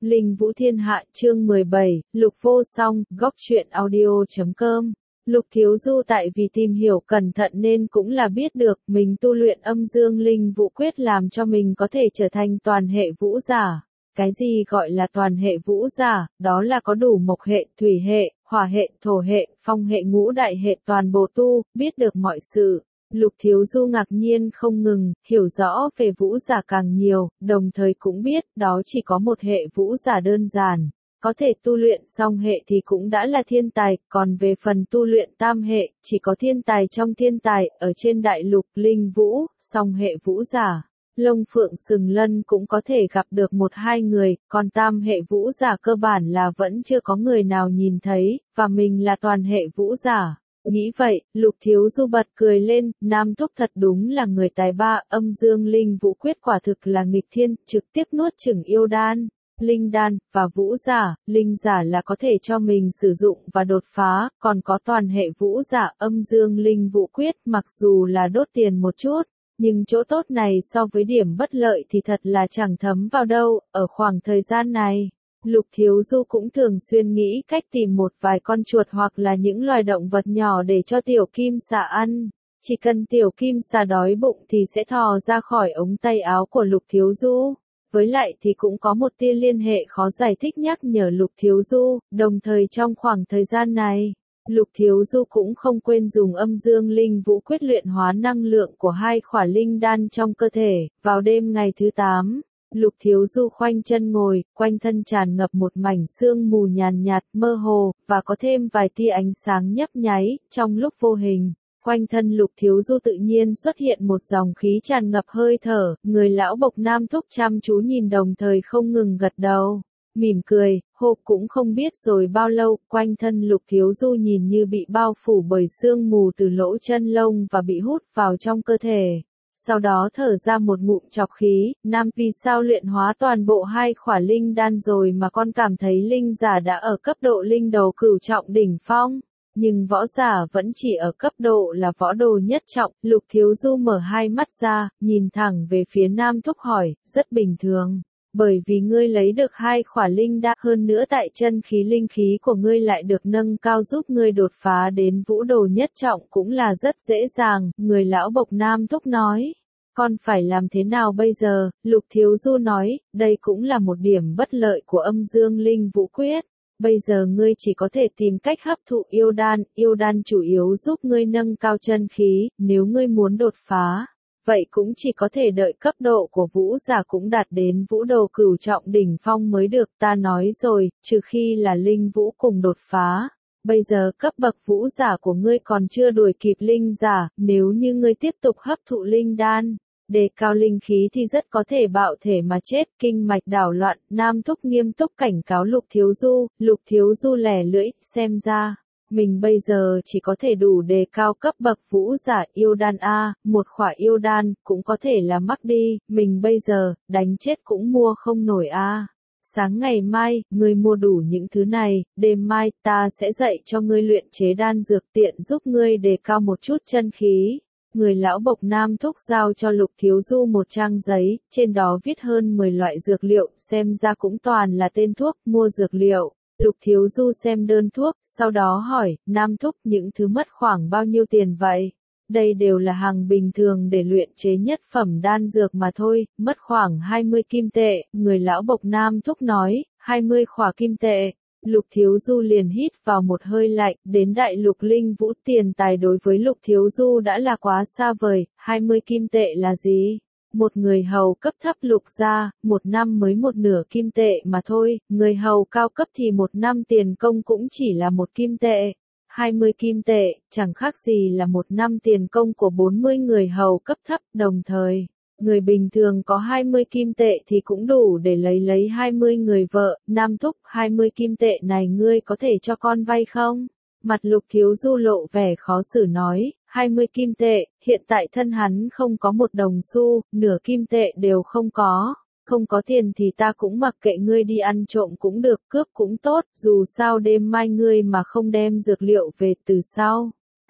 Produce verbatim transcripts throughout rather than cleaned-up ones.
Linh Vũ Thiên Hạ chương mười bảy, Lục Vô Song, góc truyện audio chấm com. Lục Thiếu Du tại vì tìm hiểu cẩn thận nên cũng là biết được mình tu luyện âm dương linh vũ quyết làm cho mình có thể trở thành toàn hệ vũ giả. Cái gì gọi là toàn hệ vũ giả, đó là có đủ mộc hệ, thủy hệ, hỏa hệ, thổ hệ, phong hệ ngũ đại hệ toàn bộ tu, biết được mọi sự. Lục Thiếu Du ngạc nhiên không ngừng, hiểu rõ về vũ giả càng nhiều, đồng thời cũng biết đó chỉ có một hệ vũ giả đơn giản. Có thể tu luyện song hệ thì cũng đã là thiên tài, còn về phần tu luyện tam hệ, chỉ có thiên tài trong thiên tài, ở trên đại lục linh vũ, song hệ vũ giả. Lông Phượng Sừng Lân cũng có thể gặp được một hai người, còn tam hệ vũ giả cơ bản là vẫn chưa có người nào nhìn thấy, và mình là toàn hệ vũ giả. Nghĩ vậy, Lục Thiếu Du bật cười lên, Nam Túc thật đúng là người tài ba, âm dương linh vũ quyết quả thực là nghịch thiên, trực tiếp nuốt chửng yêu đan, linh đan, và vũ giả, linh giả là có thể cho mình sử dụng và đột phá, còn có toàn hệ vũ giả âm dương linh vũ quyết mặc dù là đốt tiền một chút. Nhưng chỗ tốt này so với điểm bất lợi thì thật là chẳng thấm vào đâu, ở khoảng thời gian này. Lục Thiếu Du cũng thường xuyên nghĩ cách tìm một vài con chuột hoặc là những loài động vật nhỏ để cho tiểu kim xà ăn. Chỉ cần tiểu kim xà đói bụng thì sẽ thò ra khỏi ống tay áo của Lục Thiếu Du. Với lại thì cũng có một tia liên hệ khó giải thích nhắc nhở Lục Thiếu Du, đồng thời trong khoảng thời gian này, Lục Thiếu Du cũng không quên dùng âm dương linh vũ quyết luyện hóa năng lượng của hai khỏa linh đan trong cơ thể. Vào đêm ngày thứ tám, Lục Thiếu Du khoanh chân ngồi, quanh thân tràn ngập một mảnh sương mù nhàn nhạt, mơ hồ, và có thêm vài tia ánh sáng nhấp nháy, trong lúc vô hình. Quanh thân Lục Thiếu Du tự nhiên xuất hiện một dòng khí tràn ngập hơi thở, người lão bộc Nam Túc chăm chú nhìn đồng thời không ngừng gật đầu, mỉm cười, hộp cũng không biết rồi bao lâu, quanh thân Lục Thiếu Du nhìn như bị bao phủ bởi sương mù từ lỗ chân lông và bị hút vào trong cơ thể. Sau đó thở ra một ngụm trọc khí, Nam vì sao luyện hóa toàn bộ hai khỏa linh đan rồi mà con cảm thấy linh giả đã ở cấp độ linh đầu cửu trọng đỉnh phong. Nhưng võ giả vẫn chỉ ở cấp độ là võ đồ nhất trọng. Lục Thiếu Du mở hai mắt ra, nhìn thẳng về phía Nam Túc hỏi, rất bình thường. Bởi vì ngươi lấy được hai khỏa linh đan, hơn nữa tại chân khí linh khí của ngươi lại được nâng cao giúp ngươi đột phá đến vũ đồ nhất trọng cũng là rất dễ dàng, người lão bộc Nam Túc nói. Con phải làm thế nào bây giờ? Lục Thiếu Du nói, đây cũng là một điểm bất lợi của âm dương linh vũ quyết. Bây giờ ngươi chỉ có thể tìm cách hấp thụ yêu đan, yêu đan chủ yếu giúp ngươi nâng cao chân khí, nếu ngươi muốn đột phá. Vậy cũng chỉ có thể đợi cấp độ của vũ giả cũng đạt đến vũ đồ cửu trọng đỉnh phong mới được, ta nói rồi, trừ khi là linh vũ cùng đột phá. Bây giờ cấp bậc vũ giả của ngươi còn chưa đuổi kịp linh giả, nếu như ngươi tiếp tục hấp thụ linh đan, đề cao linh khí thì rất có thể bạo thể mà chết, kinh mạch đảo loạn. Nam Túc nghiêm túc cảnh cáo Lục Thiếu Du, Lục Thiếu Du lẻ lưỡi, xem ra. Mình bây giờ chỉ có thể đủ đề cao cấp bậc vũ giả yêu đan A, một khỏa yêu đan, cũng có thể là mắc đi, mình bây giờ, đánh chết cũng mua không nổi A. Sáng ngày mai, ngươi mua đủ những thứ này, đêm mai, ta sẽ dạy cho ngươi luyện chế đan dược tiện giúp ngươi đề cao một chút chân khí. Người lão bộc Nam Túc giao cho Lục Thiếu Du một trang giấy, trên đó viết hơn mười loại dược liệu, xem ra cũng toàn là tên thuốc, mua dược liệu. Lục Thiếu Du xem đơn thuốc, sau đó hỏi, Nam Túc những thứ mất khoảng bao nhiêu tiền vậy? Đây đều là hàng bình thường để luyện chế nhất phẩm đan dược mà thôi, mất khoảng hai mươi kim tệ, người lão bộc Nam Túc nói, hai mươi khỏa kim tệ. Lục Thiếu Du liền hít vào một hơi lạnh, đến đại lục linh vũ tiền tài đối với Lục Thiếu Du đã là quá xa vời, hai mươi kim tệ là gì? Một người hầu cấp thấp Lục gia, một năm mới một nửa kim tệ mà thôi, người hầu cao cấp thì một năm tiền công cũng chỉ là một kim tệ. hai mươi kim tệ, chẳng khác gì là một năm tiền công của bốn mươi người hầu cấp thấp, đồng thời. Người bình thường có hai mươi kim tệ thì cũng đủ để lấy lấy hai mươi người vợ. Nam Túc, hai mươi kim tệ này ngươi có thể cho con vay không? Mặt Lục Thiếu Du lộ vẻ khó xử nói, hai mươi kim tệ, hiện tại thân hắn không có một đồng xu, nửa kim tệ đều không có. Không có tiền thì ta cũng mặc kệ ngươi đi ăn trộm cũng được, cướp cũng tốt, dù sao đêm mai ngươi mà không đem dược liệu về từ sau.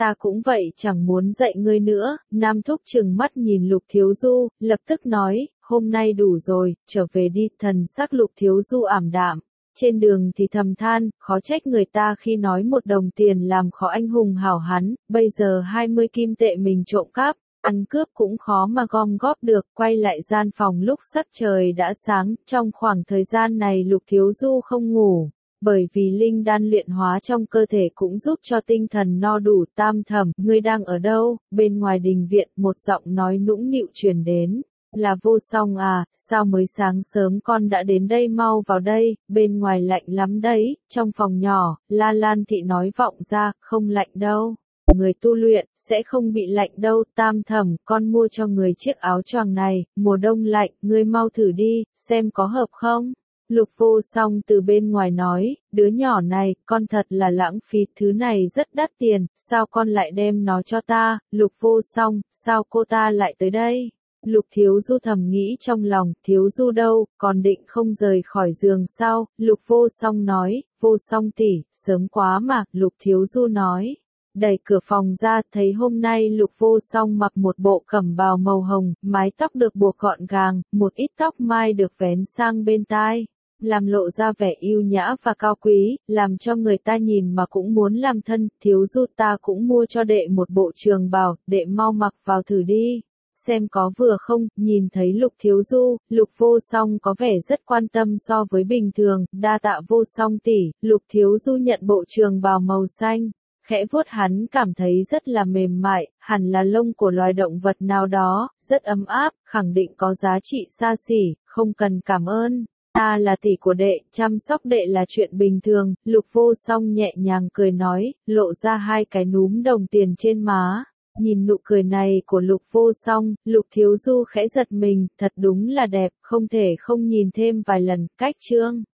ta cũng vậy chẳng muốn dạy ngươi nữa. Nam Thúc trừng mắt nhìn Lục Thiếu Du, lập tức nói, hôm nay đủ rồi, trở về đi. Thần sắc Lục Thiếu Du ảm đạm. Trên đường thì thầm than, khó trách người ta khi nói một đồng tiền làm khó anh hùng hảo hán, bây giờ hai mươi kim tệ mình trộm cắp, ăn cướp cũng khó mà gom góp được. Quay lại gian phòng lúc sắc trời đã sáng, trong khoảng thời gian này Lục Thiếu Du không ngủ, bởi vì linh đan luyện hóa trong cơ thể cũng giúp cho tinh thần no đủ. Tam Thẩm, ngươi đang ở đâu? Bên ngoài đình viện, một giọng nói nũng nịu truyền đến. Là Vô Song à, sao mới sáng sớm con đã đến đây, mau vào đây, bên ngoài lạnh lắm đấy. Trong phòng nhỏ, La Lan Thị nói vọng ra, không lạnh đâu. Người tu luyện, sẽ không bị lạnh đâu. Tam Thẩm, con mua cho người chiếc áo choàng này, mùa đông lạnh, ngươi mau thử đi, xem có hợp không. Lục Vô Song từ bên ngoài nói, đứa nhỏ này, con thật là lãng phí, thứ này rất đắt tiền, sao con lại đem nó cho ta? Lục Vô Song, sao cô ta lại tới đây? Lục Thiếu Du thầm nghĩ trong lòng, Thiếu Du đâu, còn định không rời khỏi giường sao? Lục Vô Song nói, Vô Song tỷ, sớm quá mà. Lục Thiếu Du nói, đẩy cửa phòng ra, thấy hôm nay Lục Vô Song mặc một bộ cẩm bào màu hồng, mái tóc được buộc gọn gàng, một ít tóc mai được vén sang bên tai, làm lộ ra vẻ yêu nhã và cao quý, làm cho người ta nhìn mà cũng muốn làm thân. Thiếu Du, ta cũng mua cho đệ một bộ trường bào, đệ mau mặc vào thử đi, xem có vừa không. Nhìn thấy Lục Thiếu Du, Lục Vô Song có vẻ rất quan tâm so với bình thường. Đa tạ Vô Song tỷ. Lục Thiếu Du nhận bộ trường bào màu xanh, khẽ vuốt, hắn cảm thấy rất là mềm mại, hẳn là lông của loài động vật nào đó, rất ấm áp, khẳng định có giá trị xa xỉ, không cần cảm ơn. Ta là tỷ của đệ, chăm sóc đệ là chuyện bình thường. Lục Vô Song nhẹ nhàng cười nói, lộ ra hai cái núm đồng tiền trên má. Nhìn nụ cười này của Lục Vô Song, Lục Thiếu Du khẽ giật mình, thật đúng là đẹp, không thể không nhìn thêm vài lần. Cách chương